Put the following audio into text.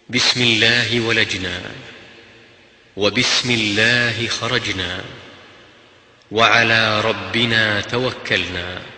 بسم الله ولجنا، وبسم الله خرجنا، وعلى ربنا توكلنا.